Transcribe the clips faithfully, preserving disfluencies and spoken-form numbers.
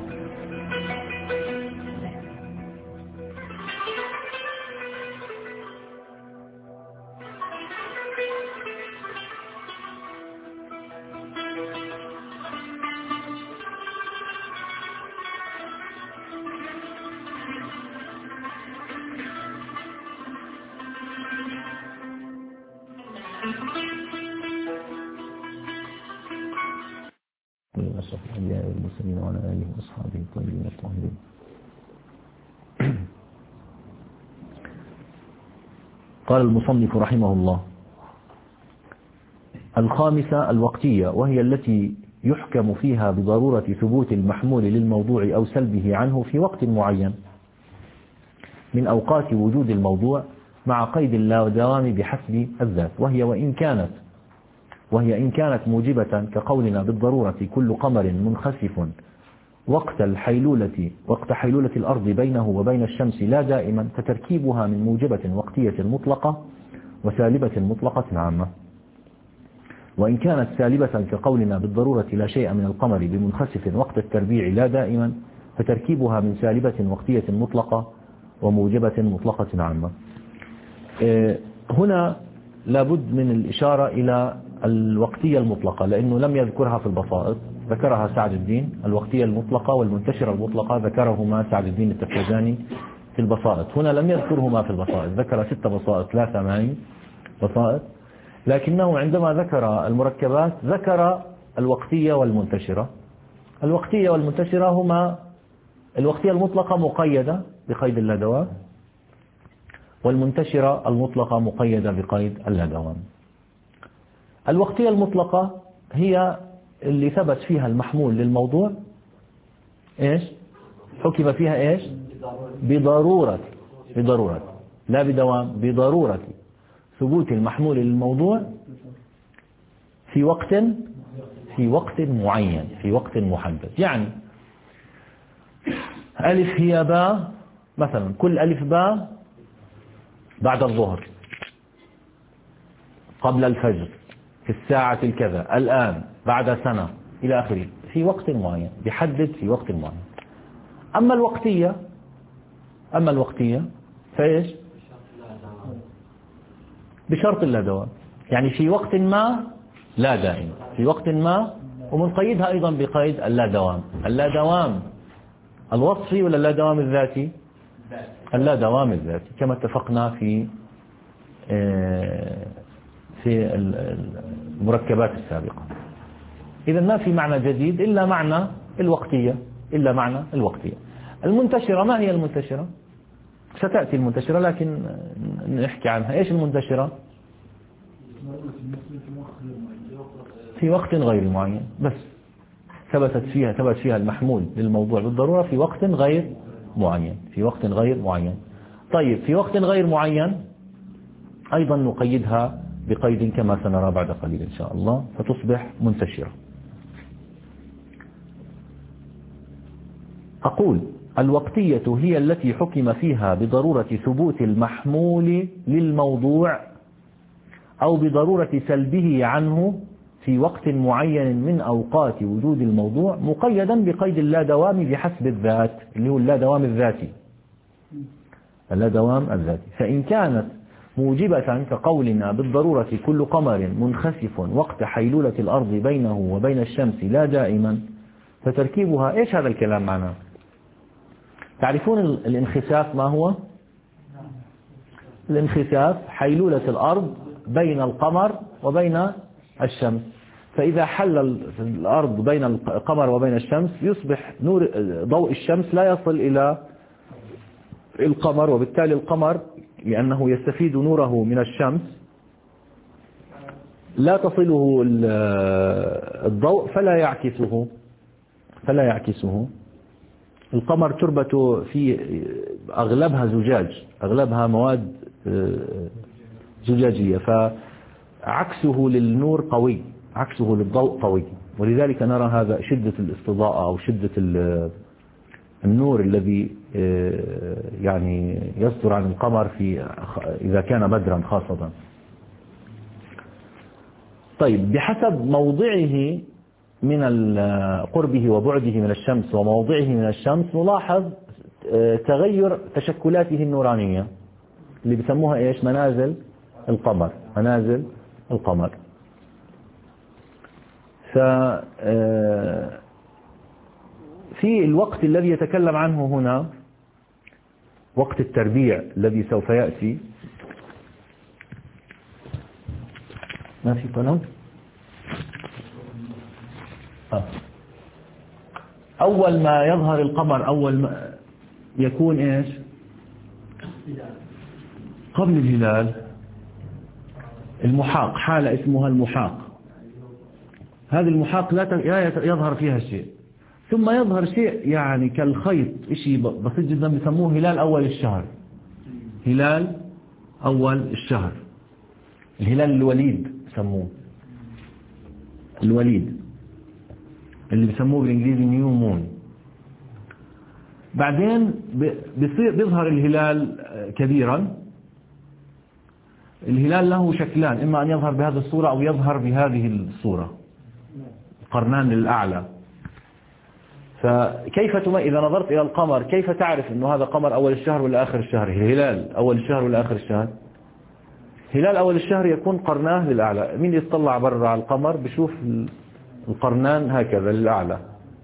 أشرف الأنبياء والمرسلين وعلى آله وأصحابه الطيبين الطاهرين. قال المصنف رحمه الله: الخامسة الوقتية، وهي التي يحكم فيها بضرورة ثبوت المحمول للموضوع أو سلبه عنه في وقت معين من أوقات وجود الموضوع، مع قيد اللادوام بحسب الذات، وهي وإن كانت وهي إن كانت موجبة كقولنا بالضرورة كل قمر منخسف وقت الحيلولة وقت حيلولة الأرض بينه وبين الشمس لا دائما، فتركيبها من موجبة وقتية مطلقة وسالبة مطلقة عامة. وإن كانت سالبة كقولنا بالضرورة لا شيء من القمر بمنخسف وقت التربيع لا دائما، فتركيبها من سالبة وقتية مطلقة وموجبة مطلقة عامة. هنا لابد من الإشارة إلى الوقتية المطلقة، لأنه لم يذكرها في البسائط، ذكرها سعد الدين. الوقتية المطلقة والمنتشرة المطلقة ذكرهما سعد الدين التفتزاني في البسائط، هنا لم يذكرهما في البسائط، ذكر ست بسائط لا ثماني بسائط، لكنه عندما ذكر المركبات ذكر الوقتية والمنتشرة. الوقتية والمنتشرة هما: الوقتية المطلقة مقيدة بقيد اللادوام، والمنتشرة المطلقة مقيدة بقيد اللادوام. الوقتية المطلقة هي اللي ثبت فيها المحمول للموضوع، إيش حكم فيها إيش بضرورة بضرورة لا بدوام، بضرورة ثبوت المحمول للموضوع في وقت في وقت معين، في وقت محدد. يعني ألف هي باء مثلا، كل ألف باء بعد الظهر، قبل الفجر، في الساعة الكذا، الآن، بعد سنة، إلى آخره، في وقت معين، بيحدد في وقت معين. أما الوقتية أما الوقتية فإيش بشرط اللادوام، يعني في وقت ما لا دائم، في وقت ما، ومنقيدها أيضا بقيد اللادوام. اللادوام الوصفي ولا اللادوام الذاتي؟ اللادوام الذاتي، كما اتفقنا في في المركبات السابقة. إذا ما في معنى جديد إلا معنى الوقتية إلا معنى الوقتية. المنتشرة، ما هي المنتشرة؟ ستأتي المنتشرة، لكن نحكي عنها. إيش المنتشرة؟ في وقت غير معين، بس ثبتت فيها ثبت فيها المحمول للموضوع بالضرورة في وقت غير معين في وقت غير معين. طيب، في وقت غير معين أيضا نقيدها بقيد كما سنرى بعد قليل إن شاء الله، فتصبح منتشرة. أقول: الوقتية هي التي حكم فيها بضرورة ثبوت المحمول للموضوع أو بضرورة سلبه عنه في وقت معين من أوقات وجود الموضوع، مقيدا بقيد اللادوام بحسب الذات، اللي هو اللادوام الذاتي اللادوام الذاتي. فإن كانت موجبة كقولنا بالضرورة كل قمر منخسف وقت حيلولة الأرض بينه وبين الشمس لا دائما، فتركيبها إيش هذا الكلام معناه؟ تعرفون الانخساف ما هو؟ الانخساف حيلولة الأرض بين القمر وبين الشمس، فإذا حل الأرض بين القمر وبين الشمس يصبح نور ضوء الشمس لا يصل إلى القمر، وبالتالي القمر لأنه يستفيد نوره من الشمس لا تصله الضوء فلا يعكسه فلا يعكسه القمر تربة في أغلبها زجاج، أغلبها مواد زجاجية، فعكسه للنور قوي، عكسه للضوء قوي، ولذلك نرى هذا شدة الاستضاءة أو شدة النور الذي يعني يصدر عن القمر في إذا كان بدرا خاصة. طيب، بحسب موضعه من قربه وبعده من الشمس وموضعه من الشمس نلاحظ تغير تشكلاته النورانية اللي بسموها إيش؟ منازل القمر. منازل القمر. ف في الوقت الذي يتكلم عنه هنا، وقت التربيع الذي سوف يأتي. ما في قلم؟ آه. أول ما يظهر القمر، أول ما يكون إيش؟ قبل الهلال المحاق، حالة اسمها المحاق. هذه المحاق لا يظهر فيها شيء، ثم يظهر شيء يعني كالخيط، شيء بسيط جدا، بسموه هلال أول الشهر. هلال أول الشهر، الهلال الوليد بسموه، الوليد اللي بسموه بالإنجليزي نيو مون. بعدين بيصير بيظهر الهلال كبيرا. الهلال له شكلان، إما أن يظهر بهذه الصورة أو يظهر بهذه الصورة، القرنان الأعلى. فكيف تم... إذا نظرت إلى القمر كيف تعرف أنه هذا قمر أول الشهر ولا آخر الشهر؟ الهلال أول الشهر ولا آخر الشهر؟ هلال أول الشهر يكون قرناه للأعلى. مين يطلع برا على القمر بشوف القرنان هكذا للأعلى.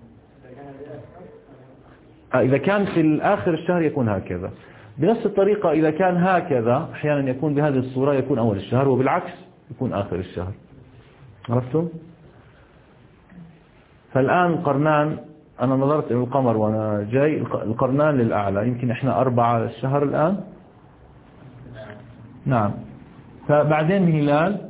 إذا كان في آخر الشهر يكون هكذا. بنفس الطريقة إذا كان هكذا أحيانا يكون بهذه الصورة يكون أول الشهر، وبالعكس يكون آخر الشهر. عرفتم؟ فالآن قرنان، أنا نظرت إلى القمر وأنا جاي، القرنان للأعلى، يمكن إحنا أربعة الشهر الآن. نعم. فبعدين هلال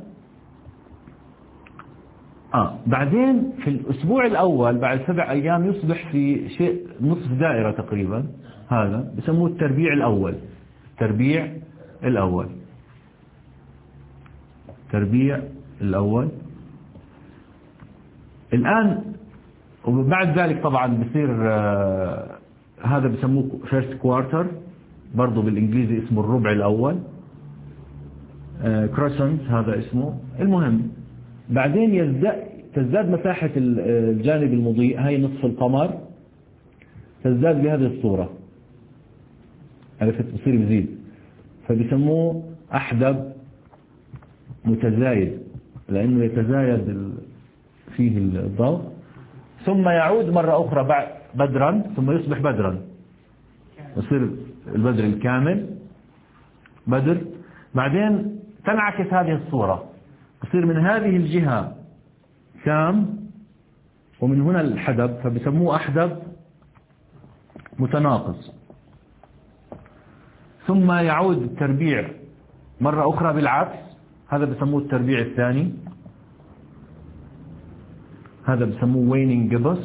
آه بعدين في الأسبوع الأول بعد سبع أيام يصبح في شيء نصف دائرة تقريبا، هذا بسموه التربيع الأول. التربيع الأول التربيع الأول الآن. وبعد ذلك طبعا بصير آه هذا بسموه first quarter، برضو بالإنجليزي اسمه الربع الأول، آه crescent هذا اسمه. المهم بعدين يزداد تزداد مساحة الجانب المضيء، هاي نصف القمر تزداد بهذه الصورة، عرفت؟ بصير بزيد، فبسموه أحدب متزايد لأنه يتزايد فيه الضوء. ثم يعود مرة أخرى بعد بدرا، ثم يصبح بدرا، يصير البدر الكامل بدر. بعدين تنعكس هذه الصورة، يصير من هذه الجهة سام ومن هنا الحدب، فبسموه أحدب متناقص. ثم يعود التربيع مرة أخرى بالعكس، هذا بسموه التربيع الثاني، هذا بسموه waning gibbous،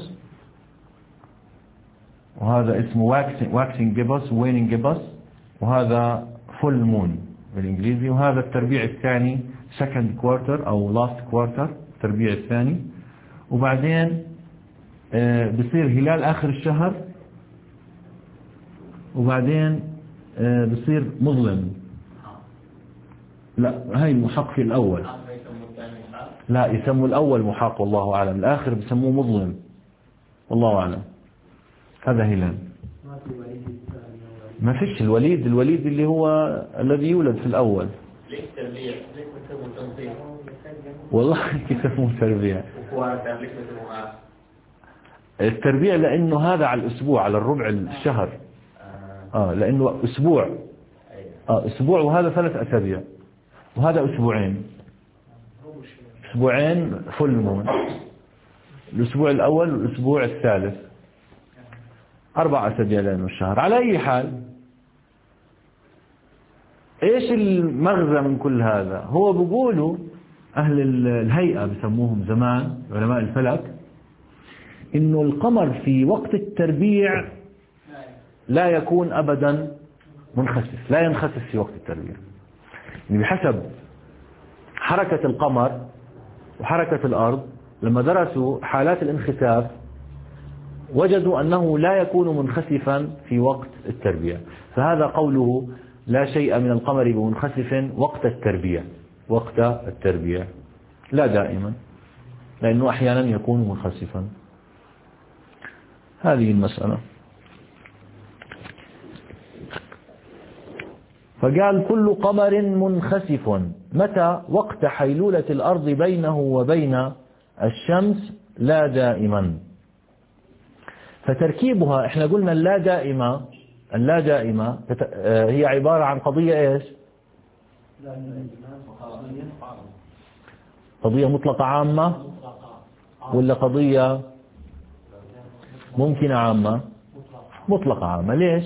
وهذا اسمه waxing gibbous waning gibbous، وهذا full moon بالإنجليزي. وهذا التربيع الثاني second quarter أو last quarter، التربيع الثاني. وبعدين بصير هلال آخر الشهر، وبعدين بصير مظلم. لا هاي المحاق في الأول، لا يسموا الأول محاق والله أعلم، الآخر بسموه مظلم والله أعلم. هذا هلال. ما فيش الوليد، الوليد اللي هو الذي يولد في الأول. ليش تربيع؟ ليش بسموه تنظيم؟ والله كيف يسموه تربيع؟ التربيع لأنه هذا على الأسبوع، على الربع الشهر. آه لأنه أسبوع، آه أسبوع، وهذا ثلاث أسابيع، وهذا أسبوعين، أسبوعين فل مون، الأسبوع الأول والأسبوع الثالث، أربع أسابيع لأنه الشهر. على أي حال، إيش المغزى من كل هذا؟ هو بيقولوا أهل الهيئة بسموهم زمان علماء الفلك، إنه القمر في وقت التربيع لا يكون أبدا منخسف، لا ينخسف في وقت التربيع. يعني بحسب حركة القمر وحركة الأرض، لما درسوا حالات الانخساف وجدوا أنه لا يكون منخسفا في وقت التربيع. فهذا قوله لا شيء من القمر بمنخسف وقت التربيع، وقت التربيع، لا دائما، لأنه أحيانا يكون منخسفا. هذه المسألة. فقال كل قمر منخسف متى؟ وقت حيلولة الأرض بينه وبين الشمس لا دائما. فتركيبها احنا قلنا اللا دائمة، اللا دائمة هي عبارة عن قضية ايش؟ قضية مطلقة عامة ولا قضية ممكنة عامة؟ مطلقة عامة. ليش؟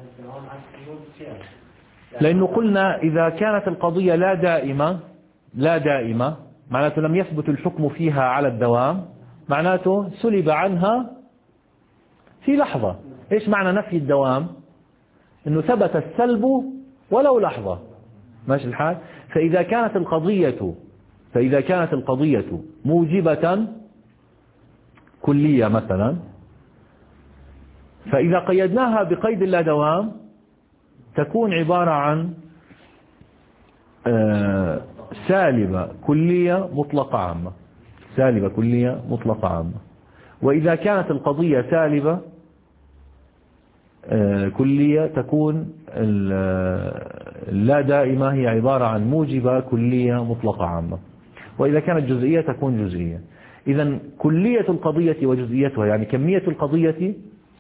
لأنه قلنا إذا كانت القضية لا دائمة، لا دائمة معناته لم يثبت الحكم فيها على الدوام، معناته سلب عنها في لحظة. إيش معنى نفي الدوام؟ إنه ثبت السلب ولو لحظة. ماشي الحال؟ فإذا كانت القضية فإذا كانت القضية موجبة كلية مثلا، فإذا قيدناها بقيد اللا دوام تكون عبارة عن سالبة كلية مطلقة عامة، سالبة كلية مطلقة عامة. وإذا كانت القضية سالبة كلية تكون اللا دائمة هي عبارة عن موجبة كلية مطلقة عامة. وإذا كانت جزئية تكون جزئية. إذن كلية القضية وجزئيتها يعني كمية القضية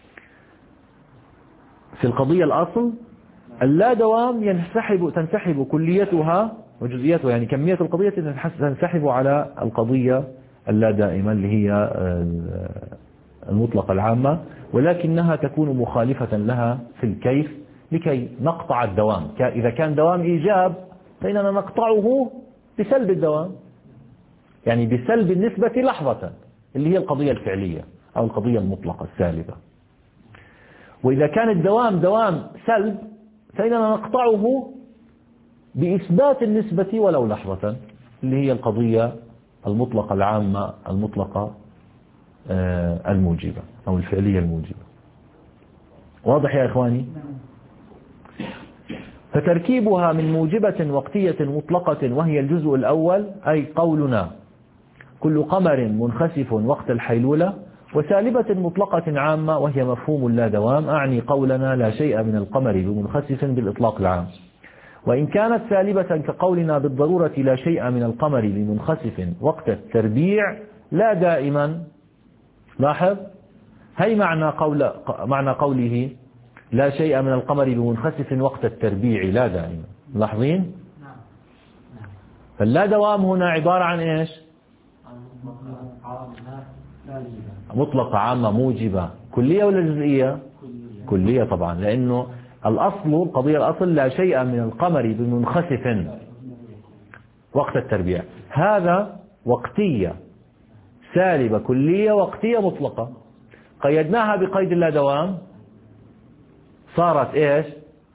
في القضية الأصل اللا دوام ينسحب تنسحب كليتها وجزئيتها يعني كمية القضية تنسحب على القضية اللا دائمة اللي هي المطلقة العامة، ولكنها تكون مخالفة لها في الكيف لكي نقطع الدوام. إذا كان دوام إيجاب فإننا نقطعه بسلب الدوام، يعني بسلب النسبة لحظة اللي هي القضية الفعلية أو القضية المطلقة السالبة. وإذا كان الدوام دوام سلب فإننا نقطعه بإثبات النسبة ولو لحظة اللي هي القضية المطلقة العامة المطلقة الموجبة أو الفعلية الموجبة. واضح يا إخواني؟ فتركيبها من موجبة وقتية مطلقة وهي الجزء الأول، أي قولنا كل قمر منخسف وقت الحيلولة، وسالبة مطلقة عامة وهي مفهوم لا دوام، أعني قولنا لا شيء من القمر بمنخسف بالإطلاق العام. وإن كانت سالبة كقولنا بالضرورة لا شيء من القمر بمنخسف وقت التربيع لا دائما. لاحظ هي معنى قول معنى قوله لا شيء من القمر بمنخسف وقت التربيع لا دائما. لاحظين؟ فاللا دوام هنا عبارة عن إيش؟ مطلقة عامة موجبة كلية ولا جزئية؟ كلية طبعا، لأنه الأصل القضية الأصل لا شيء من القمر بمنخسف وقت التربيع، هذا وقتية سالبة كلية وقتية مطلقة، قيدناها بقيد اللا دوام صارت إيش؟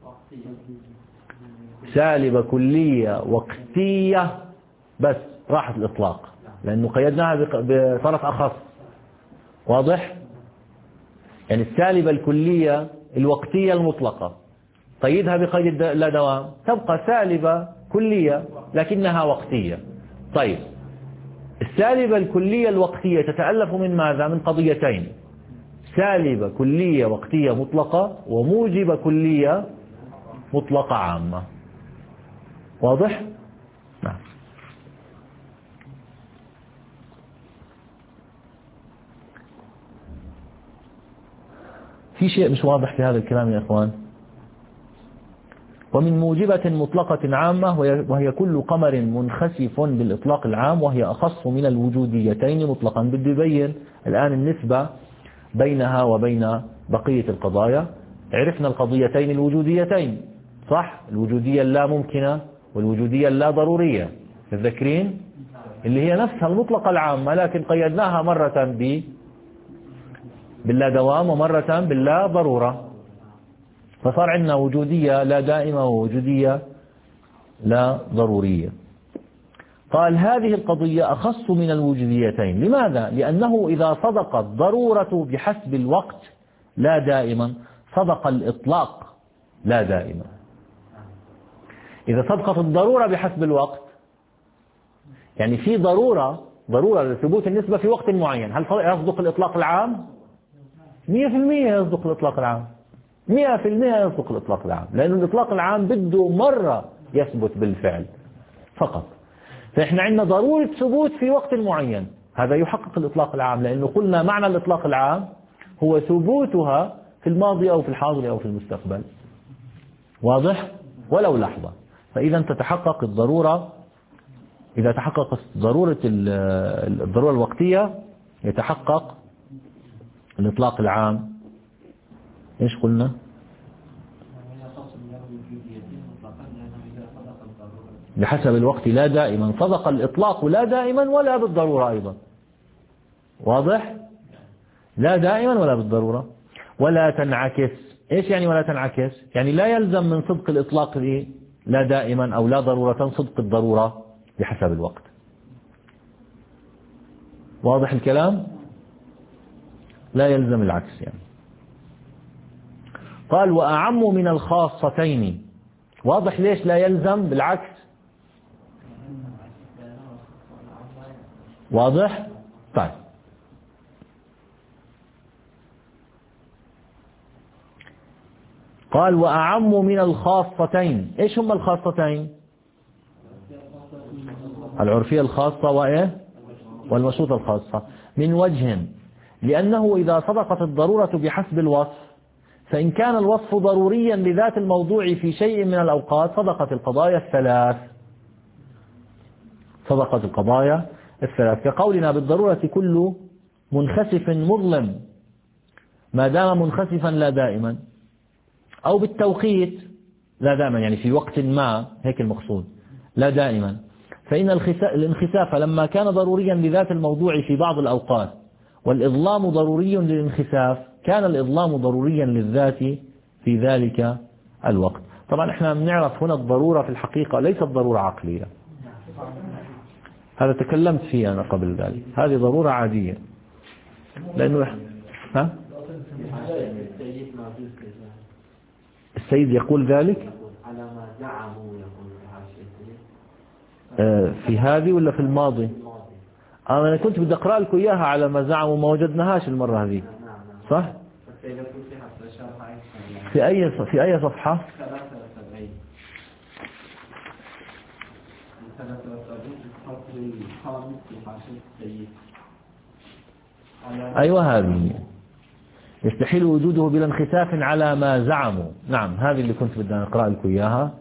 سالبة كلية وقتية بس راحت الإطلاق، لأنه قيدناها بطرف أخص. واضح؟ يعني السالبة الكلية الوقتية المطلقة قيدها بقيد لا دوام تبقى سالبة كلية لكنها وقتية. طيب السالبة الكلية الوقتية تتألف من ماذا؟ من قضيتين: سالبة كلية وقتية مطلقة وموجبة كلية مطلقة عامة. واضح؟ نعم. في شيء مش واضح في هذا الكلام يا إخوان. ومن موجبة مطلقة عامة وهي كل قمر منخسف بالإطلاق العام وهي أخص من الوجوديتين مطلقا. بدي يبين الآن النسبة بينها وبين بقية القضايا. عرفنا القضيتين الوجوديتين صح؟ الوجودية اللا ممكنة والوجودية اللا ضرورية، تذكرين؟ اللي هي نفسها المطلقة العامة لكن قيدناها مرة ب باللا دوام ومرة باللا ضرورة، فصار عندنا وجودية لا دائمة ووجودية لا ضرورية. قال هذه القضية أخص من الوجوديتين. لماذا؟ لأنه إذا صدقت ضرورة بحسب الوقت لا دائما صدق الإطلاق لا دائما. إذا صدقت الضرورة بحسب الوقت يعني في ضرورة ضرورة لثبوت النسبة في وقت معين، هل يصدق الإطلاق العام؟ مئة في المئة يصدق الإطلاق العام، مئة في المئة يصدق الإطلاق العام، لأن الإطلاق العام بده مرة يثبت بالفعل فقط. فإحنا عندنا ضرورة ثبوت في وقت معين، هذا يحقق الإطلاق العام، لأنه قلنا معنى الإطلاق العام هو ثبوتها في الماضي أو في الحاضر أو في المستقبل. واضح؟ ولو لحظة. فإذا تتحقق الضرورة، إذا تحققت ضرورة الضرورة الوقتية يتحقق الإطلاق العام. إيش قلنا؟ بحسب الوقت لا دائما، صدق الإطلاق لا دائما ولا بالضرورة أيضا. واضح؟ لا دائما ولا بالضرورة. ولا تنعكس. إيش يعني ولا تنعكس؟ يعني لا يلزم من صدق الإطلاق لا دائما أو لا ضرورة صدق الضرورة بحسب الوقت. واضح الكلام؟ لا يلزم العكس يعني. قال وأعم من الخاصتين. واضح ليش لا يلزم بالعكس؟ واضح؟ طيب قال وأعم من الخاصتين. إيش هم الخاصتين؟ العرفية الخاصة وإيه؟ والمشروطة الخاصة. من وجه، لأنه إذا صدقت الضرورة بحسب الوصف، فإن كان الوصف ضروريا لذات الموضوع في شيء من الأوقات صدقت القضايا الثلاث. صدقت القضايا الثلاث، كقولنا بالضرورة كل منخسف مظلم ما دام منخسفا لا دائما، أو بالتوقيت لا دائما يعني في وقت ما، هيك المقصود لا دائما. فإن الانخساف لما كان ضروريا لذات الموضوع في بعض الأوقات والإظلام ضروري للانخساف، كان الإظلام ضروريا للذات في ذلك الوقت. طبعا احنا بنعرف هنا الضرورة في الحقيقة ليست ضرورة عقلية، هذا تكلمت فيه أنا قبل ذلك، هذه ضرورة عادية. لأنه ها؟ السيد يقول ذلك في هذه ولا في الماضي؟ أنا كنت بدي أقرأ لكم إياها على ما زعموا، ما وجدناهاش المرة هذه صح؟ في أي في أي صفحة؟ أيوة هذه يستحيل وجوده بلا انخساف على ما زعموا. نعم هذه اللي كنت بدي أقرأ لكم إياها.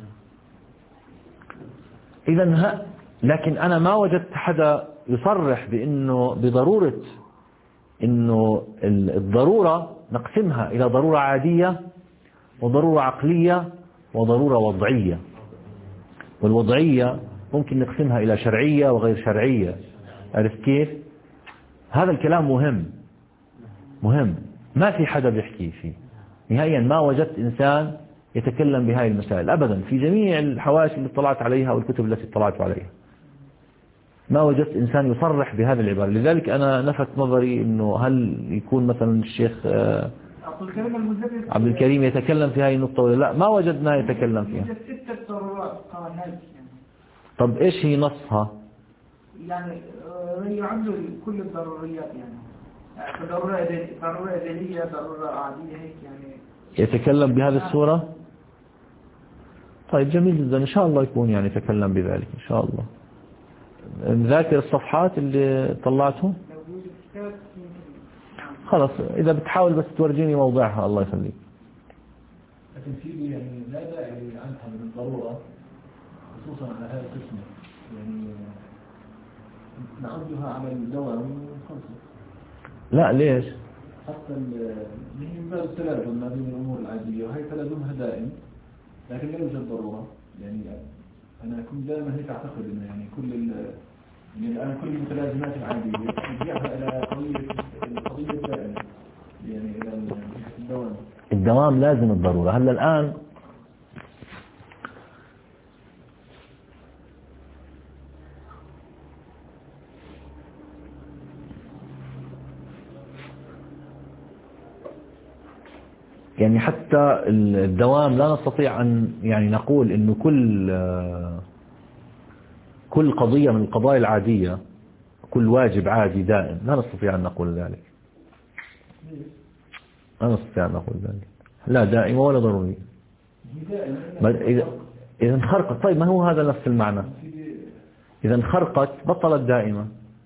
إذن ها، لكن أنا ما وجدت حدا يصرح بأنه بضرورة أنه الضرورة نقسمها إلى ضرورة عادية وضرورة عقلية وضرورة وضعية. والوضعية ممكن نقسمها إلى شرعية وغير شرعية. عرفت كيف؟ هذا الكلام مهم مهم، ما في حدا بيحكي فيه نهائيا. ما وجدت إنسان يتكلم بهاي المسائل أبدا في جميع الحواشي اللي اطلعت عليها والكتب التي اطلعت عليها، ما وجدت إنسان يصرح بهذه العبارة. لذلك أنا لفت نظري إنه هل يكون مثلا الشيخ عبد الكريم يتكلم في هذه النقطة ولا لا؟ ما وجدنا يتكلم فيها. طب إيش هي نصها؟ يعني يعملوا كل الضروريات، يعني ضرورة ضرورة ذهنية ضرورة عادية هيك يعني يتكلم بهذه الصورة. طيب جميل جدا، إن شاء الله يكون يعني يتكلم بذلك إن شاء الله. ذاكر الصفحات اللي طلعته خلاص، إذا بتحاول بس تورجيني موضعها الله يخليك. لكن في يعني لا داعي عنها من الضرورة خصوصا على هذا القسم، يعني نعدها عمل دوام خلصة. لا ليش؟ حتى من باب التلازم ما بين الأمور العادية، وهي تلازمها دائم لكن لا يوجد ضرورة. يعني أنا كنت دائما هيك أعتقد إنه يعني كل يعني الآن كل المتلازمات العادية ترجعها إلى قضية القضية الدائمة، يعني إلى الدوام. الدوام لازم الضرورة. هلا الآن يعني حتى الدوام لا نستطيع أن يعني نقول إنه كل كل قضية من القضايا العادية كل واجب عادي دائم، لا نستطيع أن نقول ذلك، لا نستطيع أن نقول ذلك، لا دائمة ولا ضرورية. إذا إذا انخرقت، طيب ما هو هذا نفس المعنى، إذا انخرقت بطلت دائمة،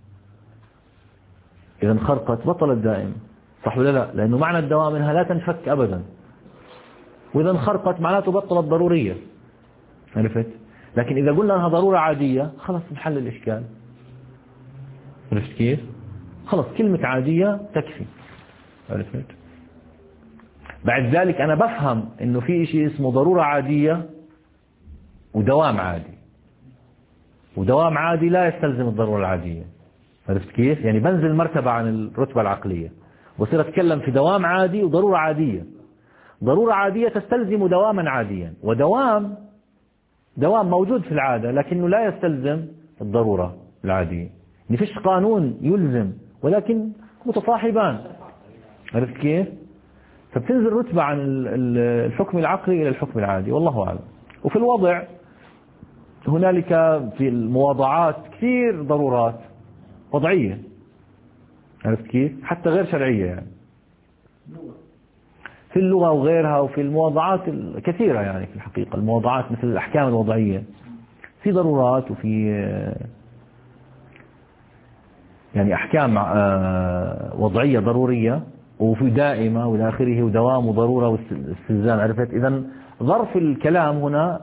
إذا انخرقت بطلت دائمة، صح ولا لا؟ لأنه معنى الدوام منها لا تنفك أبدا، وإذا انخرقت معناته بطلت ضرورية، عرفت؟ لكن إذا قلنا أنها ضرورة عادية خلص نحل الإشكال، عرفت كيف؟ خلص كلمة عادية تكفي، عرفت؟ بعد ذلك أنا بفهم إنه في شيء اسمه ضرورة عادية ودوام عادي، ودوام عادي لا يستلزم الضرورة العادية، عرفت كيف؟ يعني بنزل مرتبة عن الرتبة العقلية وصير أتكلم في دوام عادي وضرورة عادية. ضرورة عادية تستلزم دواما عاديا، ودوام دوام موجود في العادة لكنه لا يستلزم الضرورة العادية، ما فيش قانون يلزم ولكن متصاحبان، عرفت كيف؟ فبتنزل رتبة عن الحكم العقلي إلى الحكم العادي، والله أعلم. وفي الوضع هنالك في المواضعات كثير ضرورات وضعية، عرفت كيف؟ حتى غير شرعية، يعني في اللغة وغيرها، وفي المواضعات الكثيرة، يعني في الحقيقة المواضعات مثل الأحكام الوضعية في ضرورات، وفي يعني أحكام وضعية ضرورية، وفي دائمة والى اخره، ودوام وضرورة واستلزام، عرفت؟ إذن ظرف الكلام هنا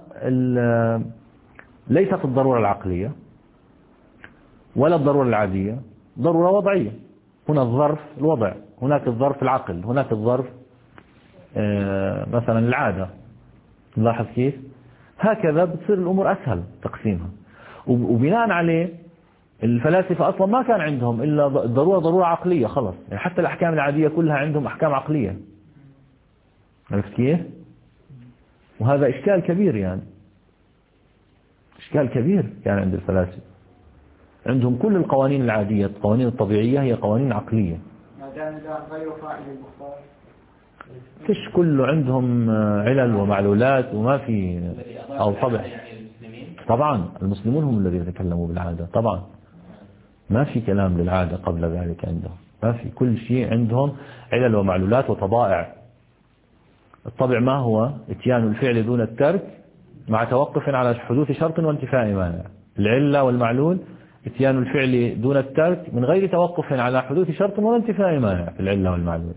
ليست الضرورة العقلية ولا الضرورة العادية، ضرورة وضعية. هنا الظرف الوضع، هناك الظرف العقل، هناك الظرف مثلا العادة. نلاحظ كيف؟ هكذا بتصير الأمور أسهل تقسيمها، وبناء عليه الفلاسفة أصلا ما كان عندهم إلا ضرورة ضرورة عقلية خلص، يعني حتى الأحكام العادية كلها عندهم أحكام عقلية، عرفت كيف؟ وهذا إشكال كبير، يعني إشكال كبير كان يعني عند الفلاسفة، عندهم كل القوانين العادية، القوانين الطبيعية هي قوانين عقلية، ما دام غير فاعل المختار، فيش كله عندهم علل ومعلولات وما في أو طبع. طبعا المسلمون هم الذين يتكلموا بالعادة، طبعا ما في كلام للعادة قبل ذلك عندهم، ما في، كل شيء عندهم علل ومعلولات وطبائع. الطبع ما هو؟ اتيان الفعل دون الترك مع توقف على حدوث شرط وانتفاء مانع. العلة والمعلول اتيان الفعل دون الترك من غير توقف على حدوث شرط ولا انتفاء مانع في العلة والمعلول.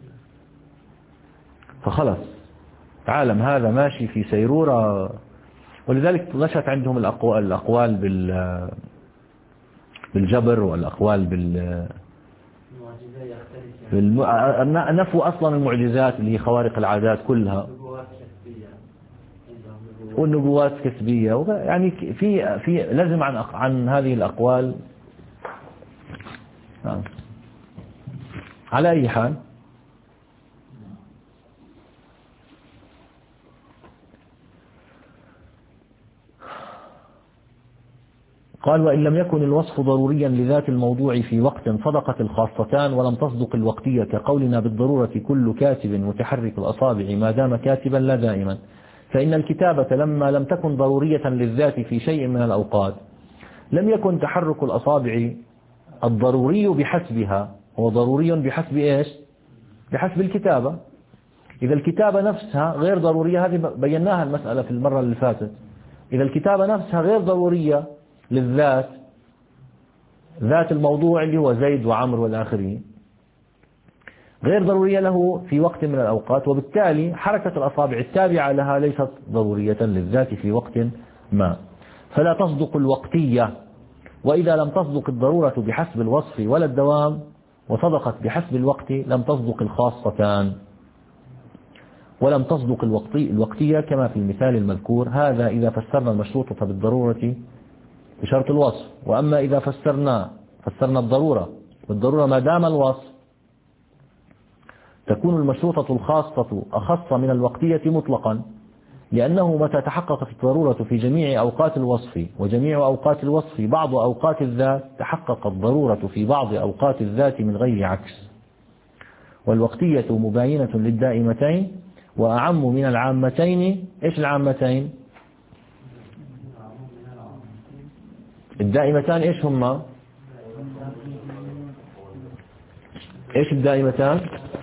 فخلص العالم هذا ماشي في سيرورة، ولذلك نشأت عندهم الأقوال, الأقوال بال بالجبر، والأقوال بال بالم... نفوا أصلا المعجزات اللي هي خوارق العادات كلها، والنبوات كسبية، يعني في في لازم عن عن هذه الأقوال. على أي حال قال: وإن لم يكن الوصف ضروريا لذات الموضوع في وقت صدقت الخاصتان ولم تصدق الوقتية، كقولنا بالضرورة كل كاتب متحرك الأصابع ما دام كاتبا لا دائما، فإن الكتابة لما لم تكن ضرورية للذات في شيء من الأوقات لم يكن تحرك الأصابع الضروري بحسبها، هو ضروري بحسب إيش؟ بحسب الكتابة. إذا الكتابة نفسها غير ضرورية، هذه بيناها المسألة في المرة اللي فاتت، إذا الكتابة نفسها غير ضرورية للذات، ذات الموضوع اللي هو زيد وعمر والآخرين، غير ضرورية له في وقت من الأوقات، وبالتالي حركة الأصابع التابعة لها ليست ضرورية للذات في وقت ما، فلا تصدق الوقتية. وإذا لم تصدق الضرورة بحسب الوصف ولا الدوام وصدقت بحسب الوقت لم تصدق الخاصتان، ولم تصدق الوقتي الوقتية كما في المثال المذكور. هذا إذا فسرنا المشروطة بالضرورة بشرط الوصف. وأما إذا فسرنا فسرنا الضرورة والضرورة ما دام الوصف، تكون المشروطة الخاصة أخص من الوقتية مطلقا، لأنه متى تحققت الضرورة في جميع أوقات الوصف وجميع أوقات الوصف بعض أوقات الذات، تحققت الضرورة في بعض أوقات الذات من غير عكس. والوقتية مباينة للدائمتين وأعم من العامتين. إيش العامتين؟ الدائمتان إيش هما؟ إيش الدائمتان؟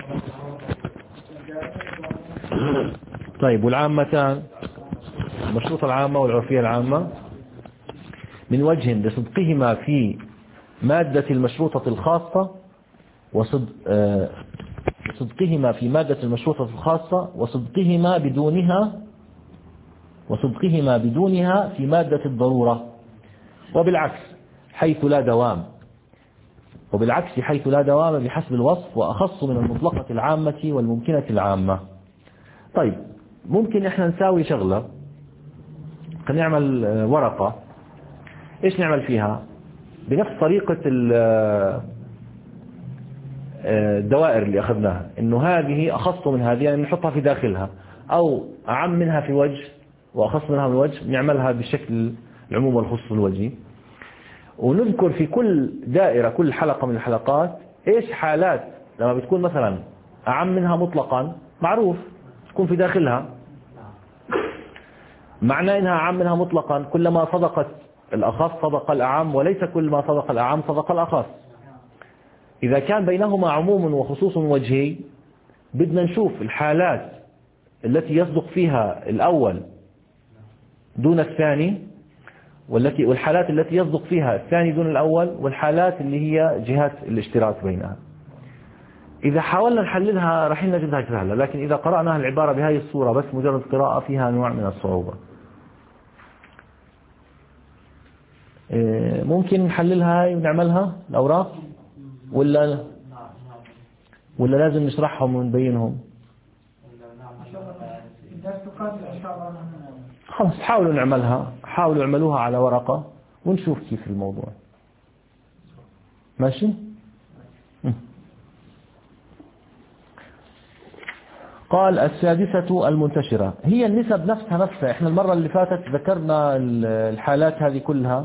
طيب والعامتان؟ المشروطة العامة والعرفية العامة من وجه لصدقهما في مادة المشروطة الخاصة وصد آه صدقهما في مادة المشروطة الخاصة وصدقهما بدونها وصدقهما بدونها في مادة الضرورة، وبالعكس حيث لا دوام وبالعكس حيث لا دوام بحسب الوصف وأخص من المطلقة العامة والممكنة العامة. طيب ممكن إحنا نساوي شغلة، خلينا نعمل ورقة. إيش نعمل فيها؟ بنفس طريقة الدوائر اللي أخذناها، إنه هذه أخص من هذه، يعني نحطها في داخلها، أو أعم منها في وجه وأخص منها من وجه، نعملها بالشكل العموم والخصوص الوجهي، ونذكر في كل دائرة كل حلقة من الحلقات إيش حالات لما بتكون مثلا أعم منها مطلقا معروف تكون في داخلها. معنى إنها أعم منها مطلقا كلما صدقت الأخص صدق الأعم، وليس كل ما صدق الأعم صدق الأخص. إذا كان بينهما عموم وخصوص وجهي بدنا نشوف الحالات التي يصدق فيها الأول دون الثاني، والتي والحالات التي يصدق فيها الثاني دون الأول، والحالات اللي هي جهات الاشتراك بينها. إذا حاولنا نحللها راح نجدها سهلة، لكن إذا قرأناها العبارة بهذه الصورة بس مجرد قراءة فيها نوع من الصعوبة. ممكن نحللها هاي ونعملها الأوراق ولا ولا لازم نشرحهم ونبينهم؟ خلاص حاولوا نعملها، حاولوا اعملوها على ورقة ونشوف كيف الموضوع ماشي. قال السادسة المنتشرة هي النسب نفسها نفسها. احنا المرة اللي فاتت ذكرنا الحالات هذه كلها.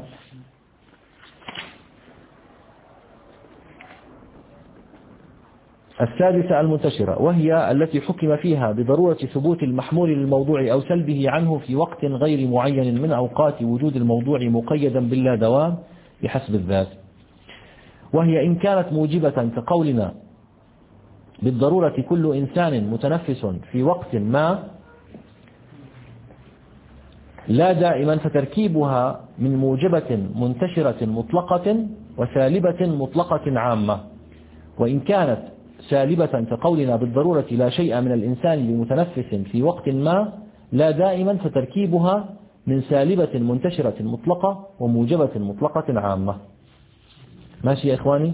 السادسة المنتشرة وهي التي حكم فيها بضرورة ثبوت المحمول للموضوع أو سلبه عنه في وقت غير معين من أوقات وجود الموضوع مقيدا باللا دوام بحسب الذات. وهي إن كانت موجبة كقولنا بالضرورة كل إنسان متنفس في وقت ما لا دائما، فتركيبها من موجبة منتشرة مطلقة وسالبة مطلقة عامة. وإن كانت سالبة كقولنا بالضرورة لا شيء من الإنسان لمتنفس في وقت ما لا دائما، فتركيبها من سالبة منتشرة مطلقة وموجبة مطلقة عامة. ماشي يا إخواني؟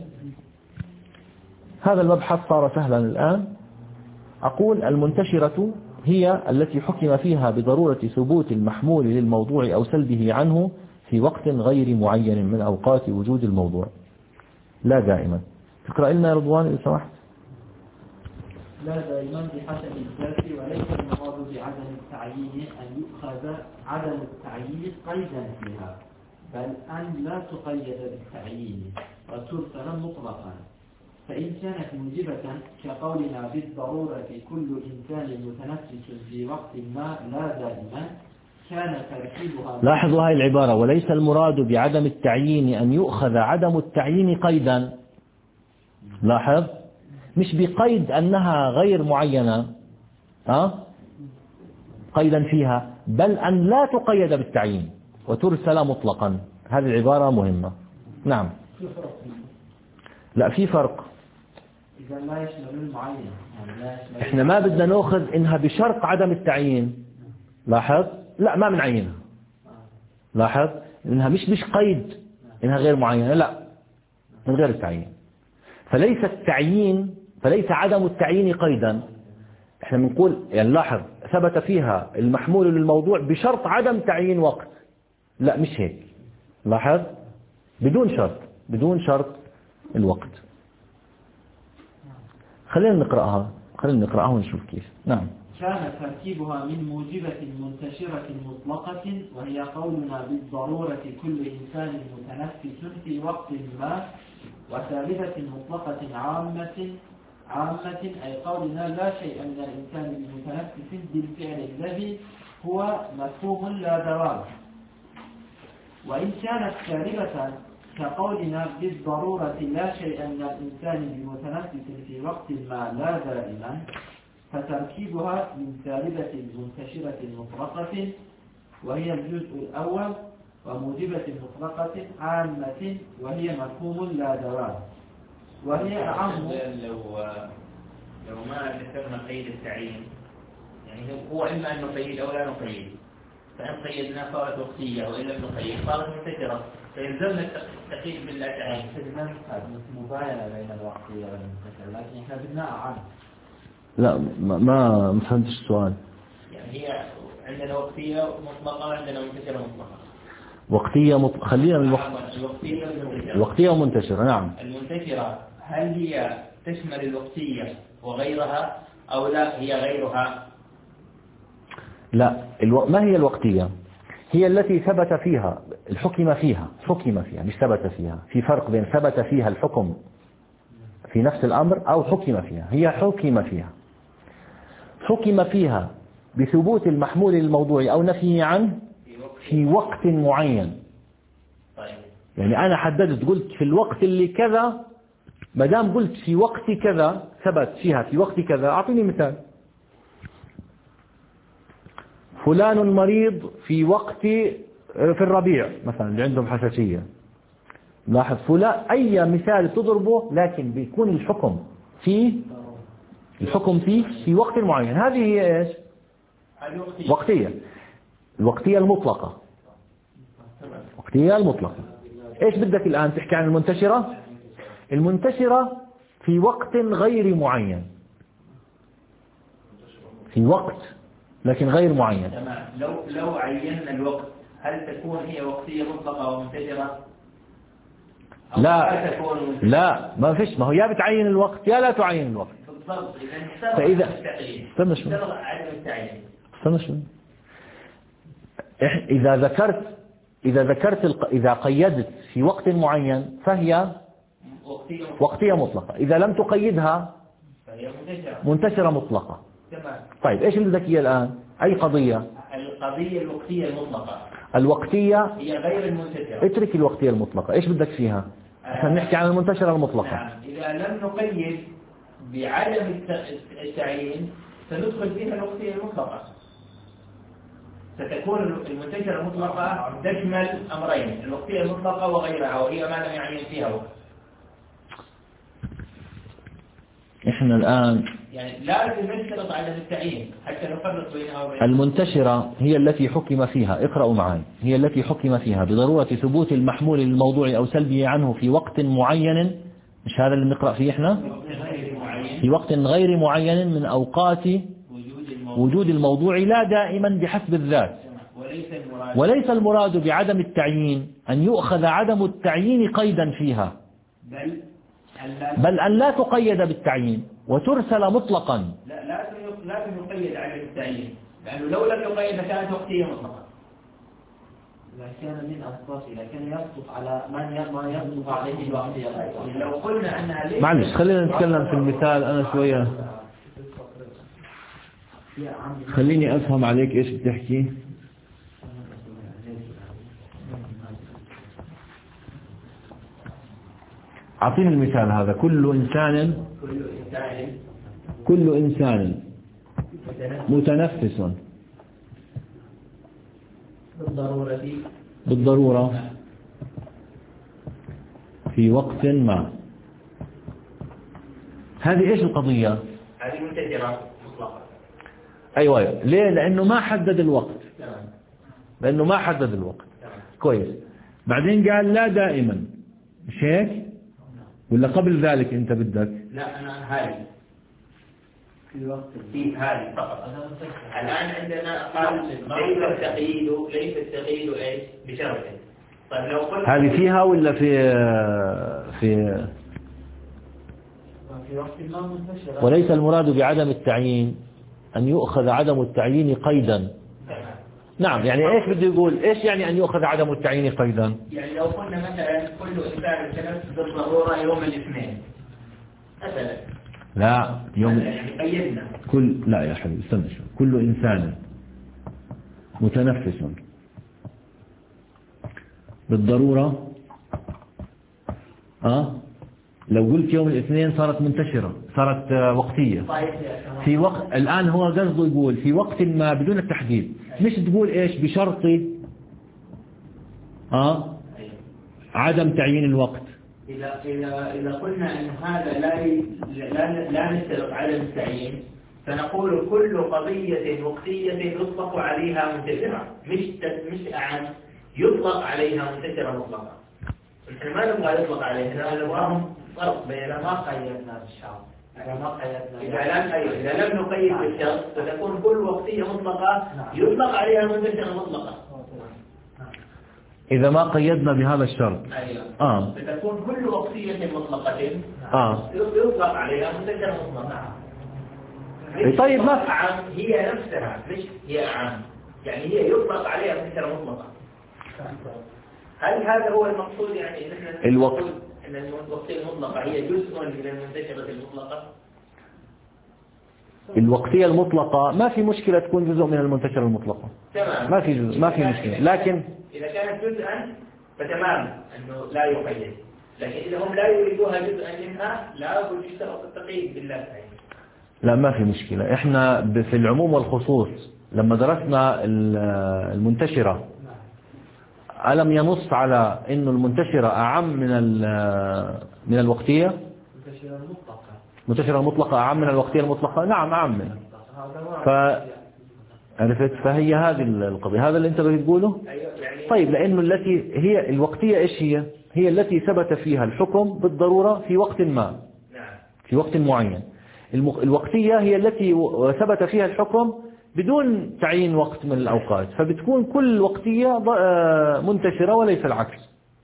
هذا المبحث صار سهلا الآن. أقول المنتشرة هي التي حكم فيها بضرورة ثبوت المحمول للموضوع أو سلبه عنه في وقت غير معين من أوقات وجود الموضوع لا دائما. تقرأ لنا يا رضوان إذا سمحت. لا دائما بحسب الذات، وليس المراد بعدم التعيين أن يؤخذ عدم التعيين قيدا فيها، بل أن لا تقيد بالتعيين وترسل مطلقا. فإن كانت موجبة كقولنا بالضرورة كل إنسان متنفس في وقت ما لا دائما، كان تركيبها. لاحظوا هاي العبارة، وليس المراد بعدم التعيين أن يؤخذ عدم التعيين قيدا. لاحظ مش بقيد أنها غير معينة أه؟ قيدا فيها، بل أن لا تقيد بالتعيين وترسل مطلقا. هذه العبارة مهمة. نعم لا في فرق. إذا لا يشمل المعين يعني لا يشمل. إحنا ما بدنا نأخذ إنها بشرط عدم التعيين. لاحظ لا ما بنعينها. لاحظ إنها مش مش قيد إنها غير معينة، لا من غير التعيين. فليس التعيين فليس عدم التعيين قيدا. احنا بنقول يعني لاحظ ثبت فيها المحمول للموضوع بشرط عدم تعيين وقت، لا مش هيك. لاحظ بدون شرط بدون شرط الوقت. خلينا نقرأها خلينا نقرأها ونشوف كيف. نعم. كان تركيبها من موجبة منتشرة مطلقة، وهي قولنا بالضرورة كل إنسان متنفس في وقت ما، وثالثة مطلقة عامة عامة أي قولنا لا شيء من الإنسان المتنفس بالفعل الذي هو مفهوم لا دوام. وإن كانت سالبة كقولنا بالضرورة لا شيء من الإنسان بمتنفس في وقت ما لا دائما، فتركيبها من سالبة منتشرة مطلقة وهي الجزء الأول، وموجبة مطلقة عامة وهي مفهوم لا دوام، وهي أعم. لو لو ما ذكرنا قيد التعيين، يعني هو إما أن نقيد أو لا نقيد، فإن قيدنا صارت وقتية وإن لم نقيد صارت منتشرة، فيلزمنا التقييد باللا تعيين. مباينة بين الوقتية والمنتشرة، لكن إحنا بدنا أعم. لا ما ما فهمتش السؤال. يعني هي عندنا وقتية مطلقة وعندنا منتشرة مطلقة. وقتية مط... خلينا من الوقت. الوقتية والمنتشرة. الوقتية ومنتشرة. نعم. المنتشرة هل هي تشمل الوقتية وغيرها أو لا هي غيرها؟ لا الو... ما هي الوقتية؟ هي التي ثبت فيها الحكم فيها حكم فيها مش ثبت فيها. في فرق بين ثبت فيها الحكم في نفس الأمر أو حكم فيها. هي حكم فيها حكم فيها بثبوت المحمول الموضوعي أو نفيه عنه في وقت معين. يعني أنا حددت قلت في الوقت اللي كذا، ما دام قلت في وقت كذا ثبت فيها في وقت كذا. أعطيني مثال. فلان مريض في وقت في الربيع مثلا اللي عندهم حساسية. لاحظ فلان أي مثال تضربه لكن بيكون الحكم فيه الحكم فيه في وقت معين. هذه هي إيش؟ وقتية. الوقتية المطلقة. الوقتية المطلقة. إيش بدك الآن تحكي عن المنتشرة؟ المنتشرة في وقت غير معين، في وقت لكن غير معين. تمام. لو لو عينا الوقت هل تكون هي وقتية مطلقة ومنتشرة؟ لا لا ما فيش. ما هو يا بتعين الوقت يا لا تعين الوقت. بالضبط. فإذا استنى شوي عدم التعيين. استنى شوي. إذا ذكرت إذا ذكرت الق... إذا قيدت في وقت معين فهي وقتية مطلقة. وقتية مطلقة. إذا لم تقيدها فهي منتشرة. منتشرة مطلقة. تمام. طيب إيش اللي بدك إياه الآن؟ أي قضية؟ القضية الوقتية المطلقة. الوقتية هي غير المنتشرة. اترك الوقتية المطلقة. إيش بدك فيها؟ عشان نحكي عن المنتشرة المطلقة. نعم. إذا لم نقيد بعدم التعيين سندخل فيها الوقتية المطلقة. ستكون المنتشرة المطلقة تشمل أمرين، الوقتية المطلقة وغيرها، وهي ما لم يعين فيها وقت. إحنا الآن يعني لازم نشترط عدم التعيين حتى نفرق بينها وبين المنتشرة هي التي حكم فيها. اقرأوا معي. هي التي حكم فيها بضرورة ثبوت المحمول الموضوعي أو سلبه عنه في وقت معين. مش هذا اللي بنقرأ فيه إحنا؟ في وقت غير معين من أوقات وجود الموضوع لا دائما بحسب الذات. وليس المراد بعدم التعيين أن يؤخذ عدم التعيين قيدا فيها، بل بل أن لا تقيد بالتعيين وترسل مطلقا. لا لازم يقيد عدم التعيين، لأنه لو لم يقيد كانت وقتية مطلقة. إذا كان من أساس إذا كان يصدق على من ما يصدق عليه الوقتية. لو قلنا أنها ليست. معلش خلينا نتكلم في المثال. أنا شوية خليني أفهم عليك إيش بتحكي. أعطيني المثال هذا. كل إنسان كل إنسان متنفس بالضرورة بالضرورة في وقت ما. هذه إيش القضية؟ هذه منتشرة مطلقة. أيوة. ليه؟ لأنه ما حدد الوقت. لأنه ما حدد الوقت. كويس. بعدين قال لا دائما، مش هيك؟ ولا قبل ذلك أنت بدك؟ لا أنا هذه في وقت في هذه فقط. الآن عندنا قال ليس التقييد ليس التقييد إيش بشرط. طيب لو قلت هذه فيها ولا في في في وقت ما منتشرة. وليس المراد بعدم التعيين أن يؤخذ عدم التعيين قيدا. نعم. يعني إيش بده يقول؟ إيش يعني أن يؤخذ عدم التعيين قيدا؟ يعني لو قلنا مثلا كل إنسان يتنفس بالضرورة يوم الاثنين مثلا. لا يوم يعني قيدنا. كل لا يا حبيبي استنى شوي. كل إنسان متنفس بالضرورة آه لو قلت يوم الاثنين صارت منتشرة، صارت وقتية في وقت. الآن هو قصده يقول في وقت ما بدون التحديد، مش تقول إيش بشرط آه عدم تعيين الوقت. إذا إذا إذا قلنا أن هذا لا لا لا نشترط عدم التعيين، فنقول كل قضية وقتية يطلق عليها منتشرة، مش مش أعم يطلق عليها منتشرة مطلقة. نحن ما نبغى يطلق عليها، نبغاهم فرق بين ما قيدنا بالشرط. إذا ما قيدنا إذا لم أيوة إذا لم نقيد بالشرط فتكون كل وقتية مطلقة يطلق عليها منتشرة مطلقة. إذا ما قيدنا بهذا الشرط أيوة. آه فتكون كل وقتية مطلقة آه يطلق عليها منتشرة مطلقة. طيب ما أعم هي نفسها مش هي أعم، يعني هي يطلق عليها منتشرة مطلقة. هل هذا هو المقصود؟ يعني نحن الوقت أن الوقتية المطلقة هي جزء من المنتشرة المطلقة. الوقتية المطلقة ما في مشكلة تكون جزء من المنتشرة المطلقة، تمام. ما في جزء ما في مشكلة، لكن إذا كانت جزءا فتمام أنه لا يقيد، لكن إذا هم لا يريدوها جزءا منها لا بد يشترط التقييد بالله تعالى. لا ما في مشكلة. احنا في العموم والخصوص لما درسنا المنتشرة ألم ينص على إنه المنتشرة أعم من من الوقتية؟ منتشرة المطلقة. منتشرة المطلقة أعم من الوقتية المطلقة؟ نعم أعم منها. ف عرفت؟ فهي هذه القضية، هذا اللي أنت بتقوله. طيب لأنه التي هي الوقتية إيش هي؟ هي التي ثبت فيها الحكم بالضرورة في وقت ما، في وقت معين. الوقتية هي التي ثبت فيها الحكم بدون تعيين وقت من الأوقات، فبتكون كل وقتية منتشرة وليس العكس.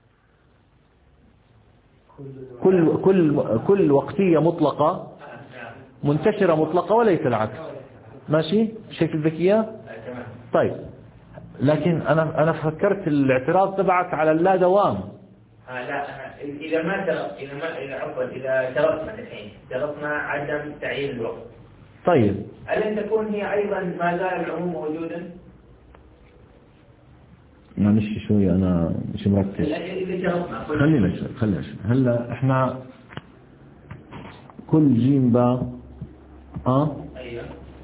كل كل كل وقتية مطلقة منتشرة مطلقة وليس العكس. ماشي بشكل ذكية. طيب لكن أنا أنا فكرت الاعتراض تبعك على اللا دوام. آه لا إذا ما شرط إذا ما إذا عفوا إذا شرطنا الحين شرطنا عدم تعيين الوقت. طيب ألن تكون هي أيضا ما زال العموم موجودا؟ معلش شوي أنا مش مركز. إذا شرطنا خلينا شوي خلينا شوي. هلا إحنا كل جيم با آه أيوة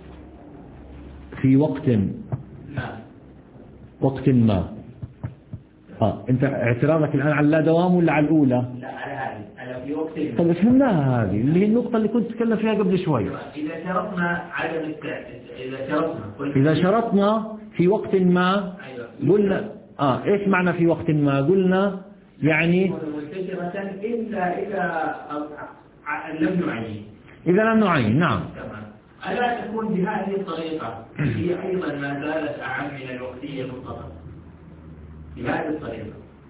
في وقت نعم وقت ما. آه أنت اعتراضك الآن على لا دوام ولا على الأولى؟ لا على هذه على في وقت. طب فهمناها هذه اللي هي النقطة اللي كنت تتكلم فيها قبل شوي. إذا شرطنا عدم التعيين إذا شرطنا إذا شرطنا في وقت ما قلنا آه إيش معنى في وقت ما؟ قلنا يعني منتشرة إلا إذا لم نعين. إذا لم نعين. نعم. تمام. ألا تكون بهذه الطريقة هي أيضا ما زالت أعم من الوقتية المطلقة بهذه الطريقة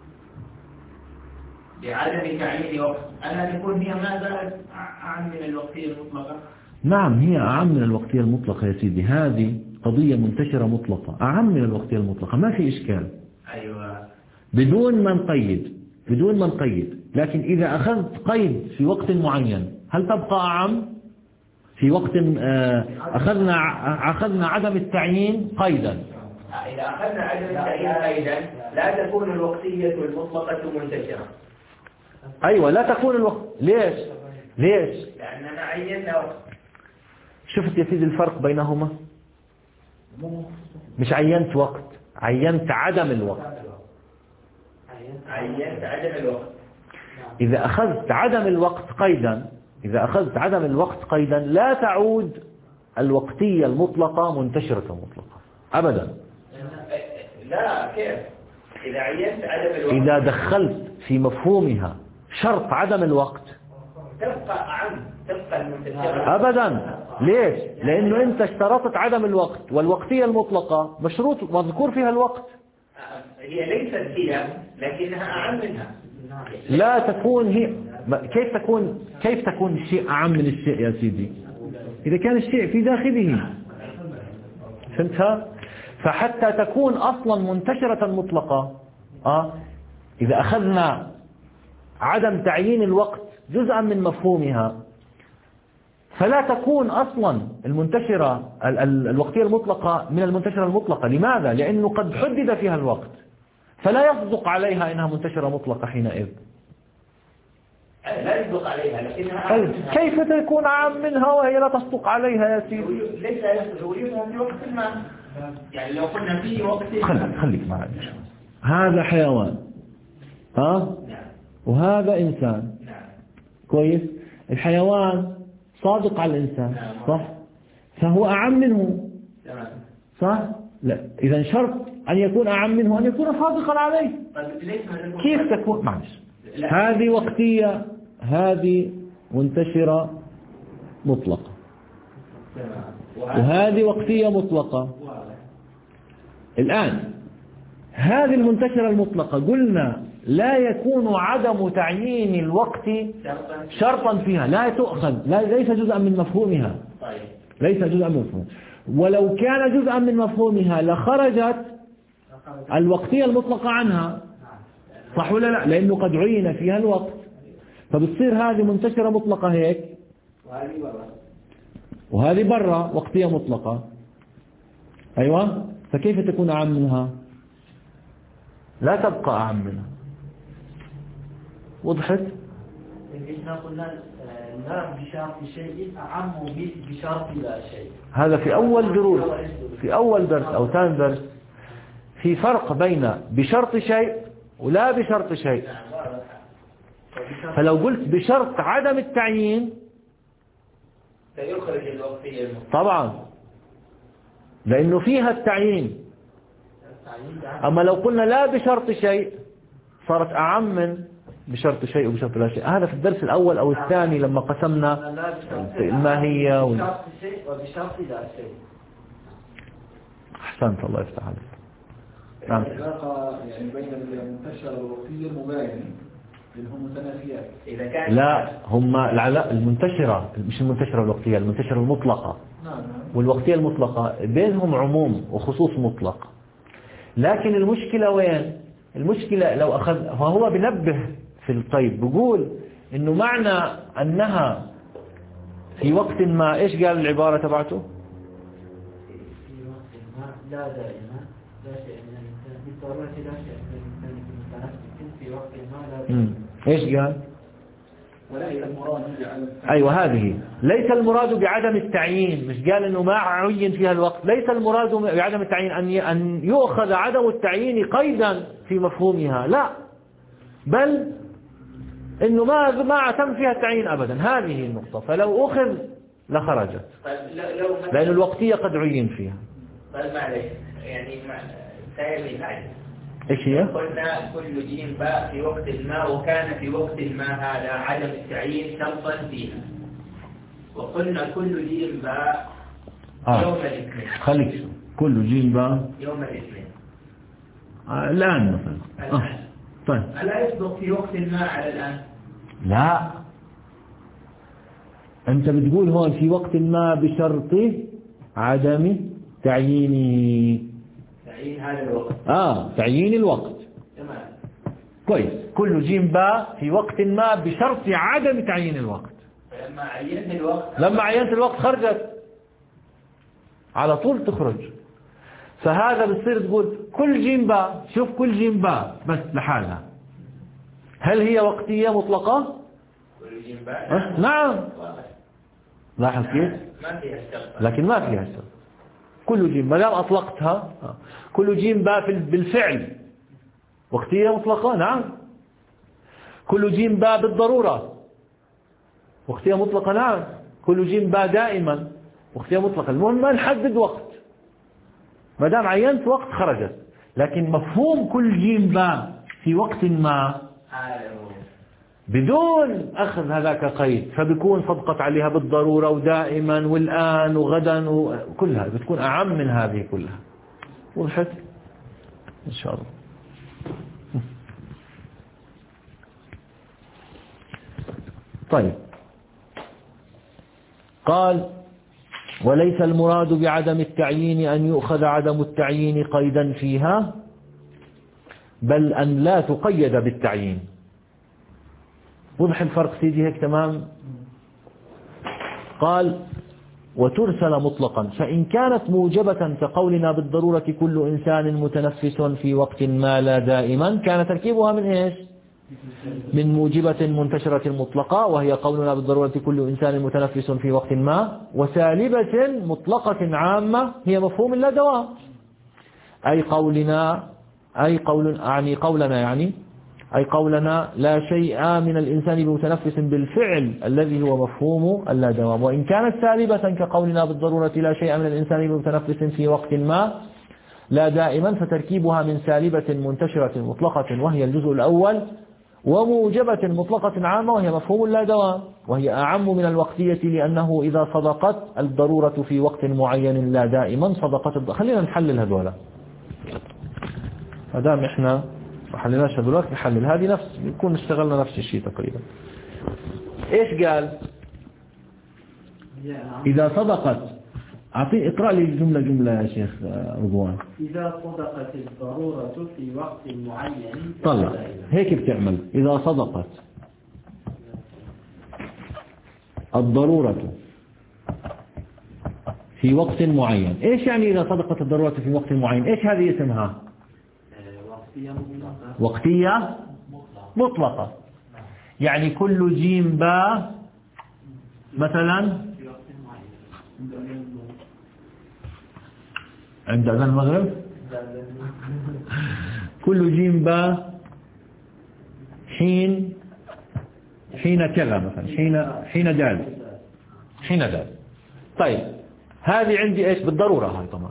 بعدم تعيين وقت؟ ألا تكون هي ما زالت أعم من الوقتية المطلقة؟ نعم هي أعم من الوقتية المطلقة يا سيدي. هذه قضية منتشرة مطلقة أعم من الوقتية المطلقة، ما في إشكال. أيوة بدون ما نقيد بدون ما نقيد لكن إذا أخذت قيد في وقت معين هل تبقى أعم؟ في وقت أخذنا أخذنا عدم التعيين قيدا. إذا أخذنا عدم التعيين قيدا لا تكون الوقتية المطلقة منتشرة. أيوة لا تكون الوقت. ليش؟ ليش؟ لأننا عيننا وقت. شفت يا سيدي الفرق بينهما؟ مش عينت وقت، عينت عدم الوقت. عينت عدم الوقت. إذا أخذت عدم الوقت قيدا إذا أخذت عدم الوقت قيدا لا تعود الوقتية المطلقة منتشرة مطلقة أبدا. لا كيف؟ إذا عينت عدم الوقت إذا دخلت في مفهومها شرط عدم الوقت تبقى أعم تبقى المنتشرة أبدا. ليش؟ لأنه أنت اشترطت عدم الوقت، والوقتية المطلقة مشروط مذكور فيها الوقت. هي ليست هي لكنها أعم منها. لا تكون هي. كيف تكون كيف تكون الشيء أعم من الشيء يا سيدي؟ إذا كان الشيء في داخله. فهمتها؟ فحتى تكون أصلا منتشرة مطلقة آه إذا أخذنا عدم تعيين الوقت جزءا من مفهومها فلا تكون أصلا المنتشرة الوقتية المطلقة من المنتشرة المطلقة. لماذا؟ لأنه قد حدد فيها الوقت فلا يصدق عليها إنها منتشرة مطلقة حينئذ. لا يصدق عليها لكنها طيب كيف تكون أعم منها وهي لا تصدق عليها يا سيدي؟ ليس وجودها في وقت ما، يعني لو قلنا في وقت خليك خليك معي. هذا حيوان ها نعم. وهذا إنسان نعم. كويس. الحيوان صادق على الإنسان نعم. صح، فهو أعم منه تمام. صح. لا إذا شرط أن يكون أعم منه أن يكون صادقا عليه. كيف تكون؟ معلش هذه وقتية، هذه منتشرة مطلقة، وهذه وقتية مطلقة. الآن هذه المنتشرة المطلقة قلنا لا يكون عدم تعيين الوقت شرطا فيها، لا تؤخذ، لا ليس جزءا من مفهومها، ليس جزءا من مفهومها. ولو كان جزءا من مفهومها لخرجت الوقتية المطلقة عنها، صح ولا لا؟ لأنه قد عين فيها الوقت، فبتصير هذه منتشرة مطلقة هيك، وهذه برا وقتية مطلقة. أيوة، فكيف تكون أعم منها؟ لا تبقى أعم منها. وضحت؟ إحنا قلنا لا بشرط شيء أعم بشرط لا شيء. هذا في أول دروس، في أول درس أو ثاني درس، في فرق بين بشرط شيء ولا بشرط شيء. فلو قلت بشرط عدم التعيين سيخرج الوقتية طبعا، لأنه فيها التعيين. أما لو قلنا لا بشرط شيء صارت أعم من بشرط شيء وبشرط لا شيء. هذا في الدرس الأول أو الثاني لما قسمنا الماهية و... بشرط شيء وبشرط لا شيء. أحسنت، الله يفتح عليك. نعم. العلاقة يعني بين المنتشرة والوقتية المباينة اللي هم متنافيات. إذا كان لا، هم العلاقة المنتشرة، مش المنتشرة والوقتية، المنتشرة المطلقة والوقتية المطلقة بينهم عموم وخصوص مطلق. لكن المشكلة وين؟ المشكلة لو أخذ، فهو بنبه في القيد بيقول إنه معنى أنها في وقت ما، إيش قال العبارة تبعته؟ في وقت ما لا دائما لا شيء من الإنسان بالضرورة لا شيء من الإنسان في متنفس في وقت ما لا دائما. إيش قال؟ وليس المراد بعدم أيوة، هذه ليس المراد بعدم التعيين، مش قال إنه ما عين فيها الوقت. ليس المراد بعدم التعيين أن أن يؤخذ عدم التعيين قيدا في مفهومها، لا، بل إنه ما ما تم فيها التعيين أبدا. هذه النقطة، فلو أخذ لخرجت، لأن الوقتية قد عين فيها. طيب معلش، يعني سائل العجل. إيش هي؟ قلنا كل جيم باء في وقت ما، وكان في وقت ما هذا عدم التعيين شرطا فيها. وقلنا كل جيم باء آه. يوم الاثنين. خليك كل جيم باء يوم الاثنين. آه. الآن مثلا. الآن. آه. طيب. ألا يصدق في وقت ما على الآن؟ لا، أنت بتقول هون في وقت ما بشرط عدم تعيينه. تعيين هذا الوقت. آه تعيين الوقت. تمام. كويس. كل جيم باء في وقت ما بشرط عدم تعيين الوقت. فلما عينت الوقت. لما عينت الوقت خرجت على طول تخرج. فهذا بتصير تقول كل جيم باء، شوف كل جيم باء بس لحالها، هل هي وقتية مطلقة؟ كل جيم باء. أه؟ نعم. لاحظ كيف؟ ما فيها الشرط. لكن ما فيها الشرط. كل جيم ما دام أطلقتها، كل جيم باء بالفعل وقتية مطلقة. نعم. كل جيم باء بالضرورة وقتية مطلقة. نعم. كل جيم باء دائما وقتية مطلقة. المهم ما نحدد وقت، ما دام عينت وقت خرجت. لكن مفهوم كل جيم باء في وقت ما بدون أخذ هذاك قيد، فبيكون صدقت عليها بالضرورة ودائما والآن وغدا وكلها بتكون أعم من هذه كلها. وضحت إن شاء الله. طيب، قال وليس المراد بعدم التعيين أن يؤخذ عدم التعيين قيدا فيها، بل أن لا تقيد بالتعيين. وضح الفرق سيدي هيك تمام؟ قال وترسل مطلقا، فإن كانت موجبة كقولنا بالضرورة كل إنسان متنفس في وقت ما لا دائما، كان تركيبها من إيش؟ من موجبة منتشرة مطلقة وهي قولنا بالضرورة كل إنسان متنفس في وقت ما، وسالبة مطلقة عامة هي مفهوم لا دوام. أي قولنا أي قول يعني قولنا يعني أي قولنا لا شيء من الإنسان بمتنفس بالفعل الذي هو مفهوم اللا دوام، وإن كانت سالبة كقولنا بالضرورة لا شيء من الإنسان بمتنفس في وقت ما لا دائما، فتركيبها من سالبة منتشرة مطلقة وهي الجزء الأول، وموجبة مطلقة عامة وهي مفهوم لا دوام، وهي أعم من الوقتية لأنه إذا صدقت الضرورة في وقت معين لا دائما صدقت الض... خلينا نحلل هذولا ما دام إحنا ما حللناش هذولا نحلل هذه نفس يكون اشتغلنا نفس الشيء تقريبا. إيش قال؟ إذا صدقت أعطي اقرأ لي الجملة جملة يا شيخ رضوان. إذا صدقت الضرورة في وقت معين طلع هيك بتعمل. إذا صدقت الضرورة في وقت معين. إيش يعني إذا صدقت الضرورة في وقت معين؟ إيش هذه اسمها؟ وقتية مطلقة. وقتية مطلقة. يعني كل جيم با مثلا عند أذان المغرب كل جيم با حين حين كذا مثلا حين حين دال حين دال. طيب هذه عندي ايش بالضرورة هاي طبعا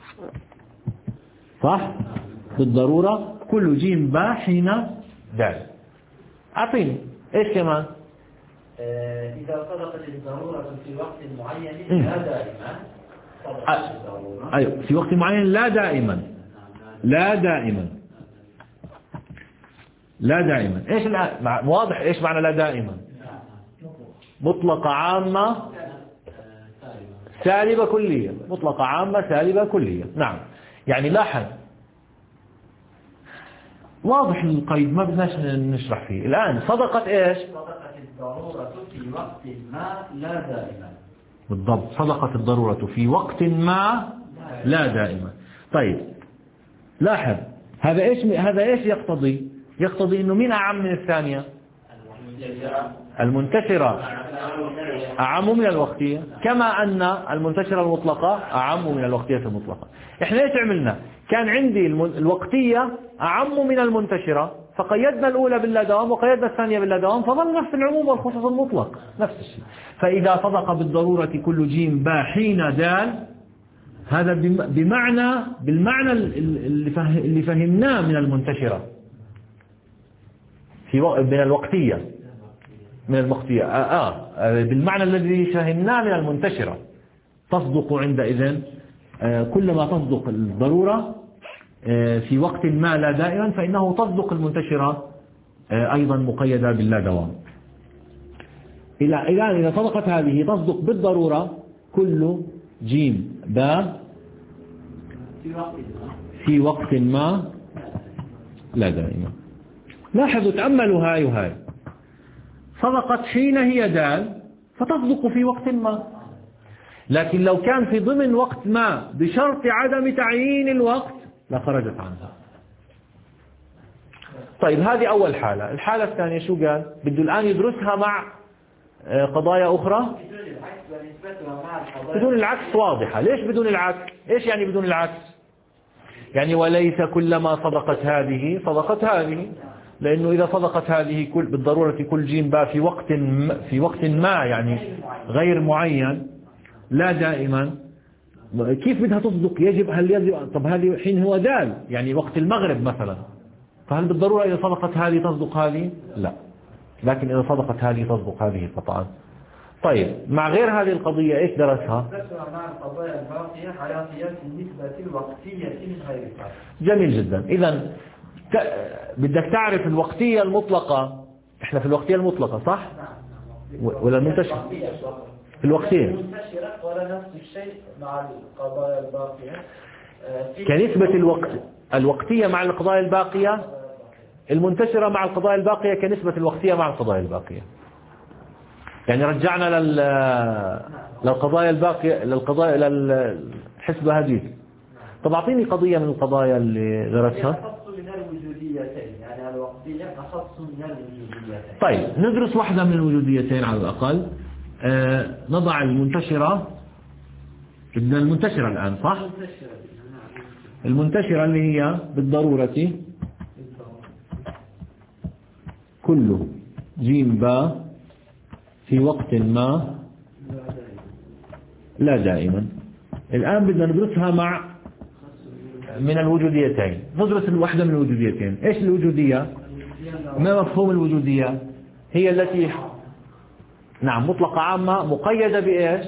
صح بالضرورة كل جيم با حين دال. أعطيني ايش كمان؟ إذا صدقت الضرورة في وقت معين لا دائما. أيوة في وقت معين لا دائما لا دائما لا دائما. ايش الآن واضح ايش معنى لا دائما؟ مطلقة عامة سالبة كلية. مطلقة عامة سالبة كلية. نعم يعني لاحظ واضح القيد ما بدناش نشرح فيه الآن. صدقت ايش؟ صدقت الضرورة في وقت ما لا دائما. بالضبط صدقت الضرورة في وقت ما لا دائما. طيب لاحظ هذا ايش هذا ايش يقتضي؟ يقتضي انه مين اعم من الثانية؟ المنتشرة اعم من الوقتية، كما ان المنتشرة المطلقة اعم من الوقتية المطلقة. احنا ايش عملنا؟ كان عندي الوقتية اعم من المنتشرة فقيدنا الأولى باللا دوام وقيدنا الثانية باللا دوام فظل نفس العموم والخصوص المطلق نفس الشيء. فإذا صدق بالضرورة كل جيم با حين دال هذا بمعنى بالمعنى اللي فهمناه من المنتشرة في من الوقتية من الوقتية آه, آه بالمعنى الذي فهمناه من المنتشرة. تصدق عندئذ آه كلما تصدق الضرورة في وقت ما لا دائما فإنه تصدق المنتشرة أيضا مقيدة باللا دوام. إلى إذا صدقت هذه تصدق بالضرورة كل جيم با في وقت ما لا دائما. لاحظوا تأملوا هاي وهاي. صدقت حين هي دال فتصدق في وقت ما، لكن لو كان في ضمن وقت ما بشرط عدم تعيين الوقت لخرجت عنها. طيب هذه أول حالة. الحالة الثانية شو قال؟ بده الآن يدرسها مع قضايا أخرى بدون العكس. واضحة. ليش بدون العكس؟ إيش يعني بدون العكس؟ يعني وليس كلما صدقت هذه صدقت هذه، لأنه إذا صدقت هذه كل بالضرورة كل جيم با في وقت في وقت ما يعني غير معين لا دائما كيف بدها تصدق؟ يجب هل يجب طب هذه حين هو دال يعني وقت المغرب مثلا، فهل بالضرورة إذا صدقت هذه تصدق هذه؟ لا، لكن إذا صدقت هذه تصدق هذه قطعا. طيب مع غير هذه القضية إيش درسها؟ مع القضايا الباقية على قياس النسبة الوقتية من غيرها. جميل جدا. إذا ت... بدك تعرف الوقتية المطلقة. إحنا في الوقتية المطلقة صح؟ ولا المنتشرة؟ في الوقتية المنتشرة ولا نفس الشيء مع القضايا الباقية كنسبة الوقت الوقتية مع القضايا الباقية، المنتشرة مع القضايا الباقية كنسبة الوقتية مع القضايا الباقية. يعني رجعنا لل للقضايا الباقية للقضايا للحسبة هذه. طب أعطيني قضية من القضايا اللي درستها. تخص من الوجوديتين يعني الوقتية تخص أخص من الوجوديتين. طيب ندرس واحدة من الوجوديتين على الأقل. آه نضع المنتشرة، بدنا المنتشرة الآن صح؟ المنتشرة اللي هي بالضرورة كل جيم با في وقت ما لا دائما. الآن بدنا ندرسها مع من الوجوديتين. ندرس الوحدة من الوجوديتين. إيش الوجودية؟ ما مفهوم الوجودية؟ هي التي نعم مطلقة عامة مقيدة بإيش؟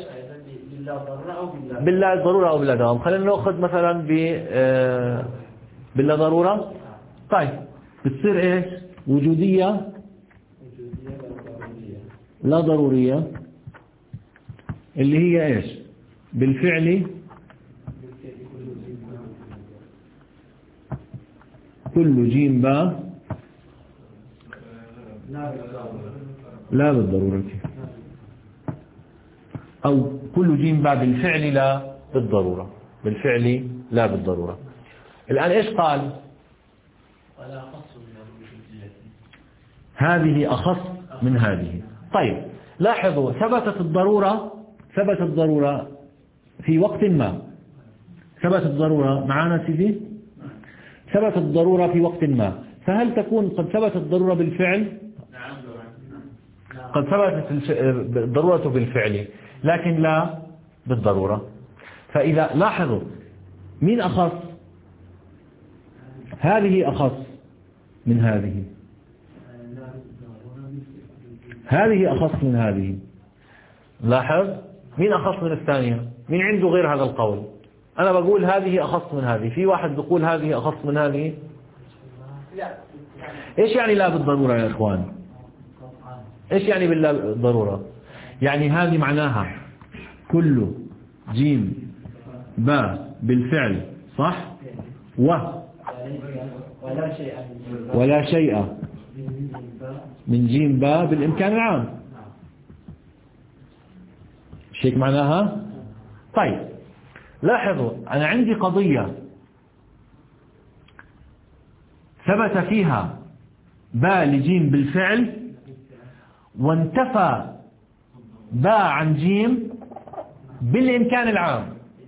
باللا ضرورة أو باللا دوام. خلينا نأخذ مثلا ب باللا ضرورة. طيب بتصير إيش؟ وجودية لا ضرورية اللي هي إيش؟ بالفعل كل جيم با لا بالضرورة، أو كل جيم با بالفعل لا بالضرورة. بالفعل لا بالضرورة. الآن إيش قال؟ هذه أخص من هذه. طيب لاحظوا ثبتت الضرورة، ثبتت الضرورة في وقت ما. ثبتت الضرورة معانا سيدي؟ ثبتت الضرورة في وقت ما، فهل تكون قد ثبتت الضرورة بالفعل؟ قد ثبتت الضرورة بالفعل لكن لا بالضرورة. فإذا لاحظوا مين أخص؟ هذه أخص من هذه، هذه أخص من هذه. لاحظ مين أخص من الثانية؟ مين عنده غير هذا القول؟ أنا بقول هذه أخص من هذه، في واحد بيقول هذه أخص من هذه. إيش يعني لا بالضرورة يا إخوان؟ إيش يعني باللا بالضرورة؟ يعني هذه معناها كل جيم با بالفعل صح؟ و ولا شيء من جيم با بالإمكان العام. شيء معناها. طيب لاحظوا أنا عندي قضية ثبت فيها با لجيم بالفعل وانتفى با عن جيم بالإمكان العام،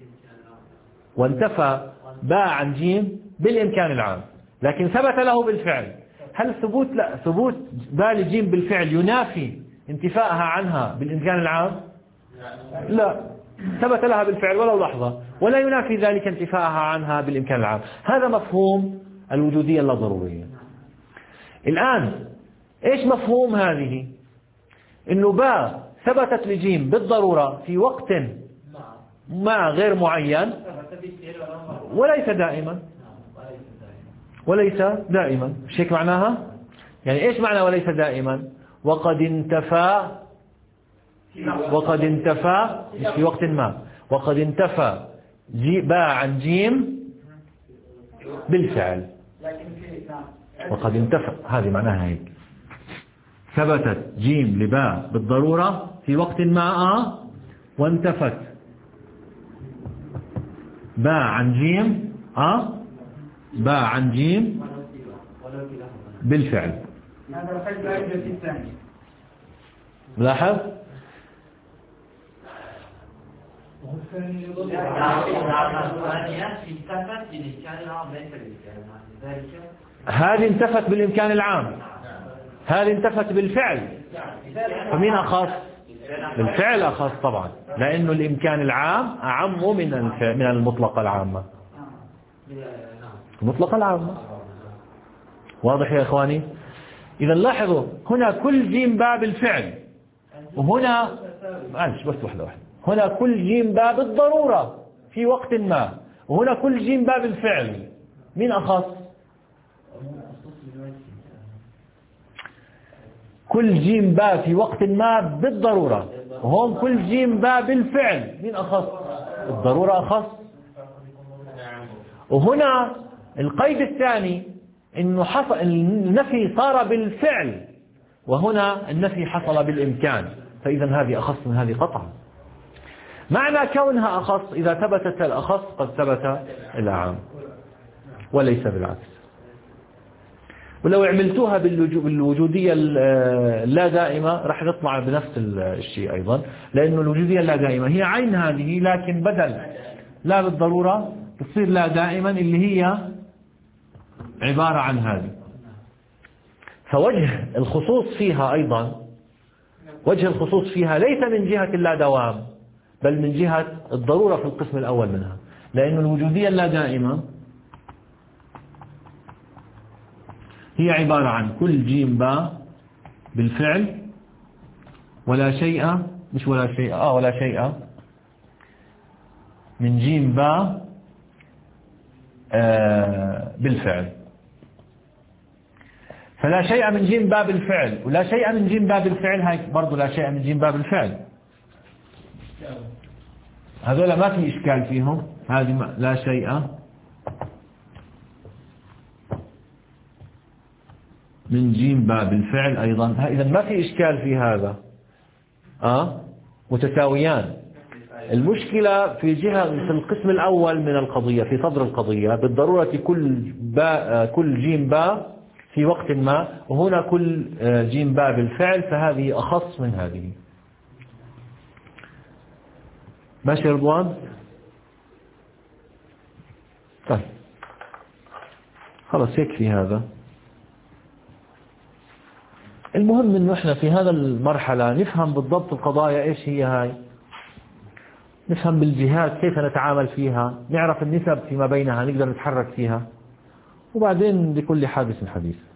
وانتفى با عن جيم بالإمكان العام، لكن ثبت له بالفعل. هل ثبوت لا ثبوت با لجيم بالفعل ينافي انتفاءها عنها بالإمكان العام؟ لا، ثبت لها بالفعل ولو لحظة، ولا ينافي ذلك انتفاءها عنها بالإمكان العام. هذا مفهوم الوجودية اللادضرورية. الآن إيش مفهوم هذه؟ إنه با ثبتت لجيم بالضرورة في وقت ما غير معين وليس دائما، وليس دائما. مش هيك معناها؟ يعني إيش معنى وليس دائما؟ وقد انتفى، وقد انتفى مش في وقت ما، وقد انتفى جي با عن جيم بالفعل. وقد انتفى هذه معناها هيك، ثبتت جيم لباء بالضرورة في وقت ما آه وانتفت باء عن جيم آه باء عن جيم بالفعل. لاحظ هذه انتفت بالإمكان العام، هذه انتفت بالفعل، فمين أخص؟ بالفعل أخص طبعا، لأنه الإمكان العام أعم من من المطلقة العامة. المطلقة العامة واضح يا إخواني؟ إذا لاحظوا هنا كل جيم باء بالفعل، وهنا معلش بس واحدة واحدة، هنا كل جيم باء بالضرورة في وقت ما، وهنا كل جيم باء بالفعل. مين أخص؟ كل جيم باء في وقت ما بالضرورة، وهون كل جيم باء بالفعل. مين أخص؟ الضرورة أخص. وهنا القيد الثاني إنه حصل النفي صار بالفعل، وهنا النفي حصل بالإمكان، فإذا هذه أخص من هذه قطعا. معنى كونها أخص إذا ثبتت الأخص قد ثبت الأعم وليس بالعكس. ولو عملتوها بالوجودية اللا دائمة راح تطلع بنفس الشيء أيضا، لأنه الوجودية اللا دائمة هي عين هذه، لكن بدل لا بالضرورة تصير لا دائما اللي هي عبارة عن هذه. فوجه الخصوص فيها أيضا، وجه الخصوص فيها ليس من جهة اللا دوام، بل من جهة الضرورة في القسم الأول منها، لأن الوجودية اللا دائمة هي عبارة عن كل جيم باء بالفعل ولا شيء، مش ولا شيء آه ولا شيء من جيم باء آه بالفعل. فلا شيء من جيم باء بالفعل ولا شيء من جيم باء بالفعل، هاي برضو لا شيء من جيم باء بالفعل، هذولا ما في إشكال فيهم. هذه لا شيء من جيم باء بالفعل أيضا، إذا ما في إشكال في هذا، آه متساويان. المشكلة في جهة في القسم الأول من القضية، في صدر القضية بالضرورة كل باء كل جيم باء في وقت ما، وهنا كل جيم باء بالفعل، فهذه أخص من هذه. ماشي رضوان؟ طيب خلاص يكفي هذا. المهم انه احنا في هذا المرحلة نفهم بالضبط القضايا ايش هي هاي، نفهم بالجهات كيف نتعامل فيها، نعرف النسب فيما بينها نقدر نتحرك فيها، وبعدين لكل حادث حديث.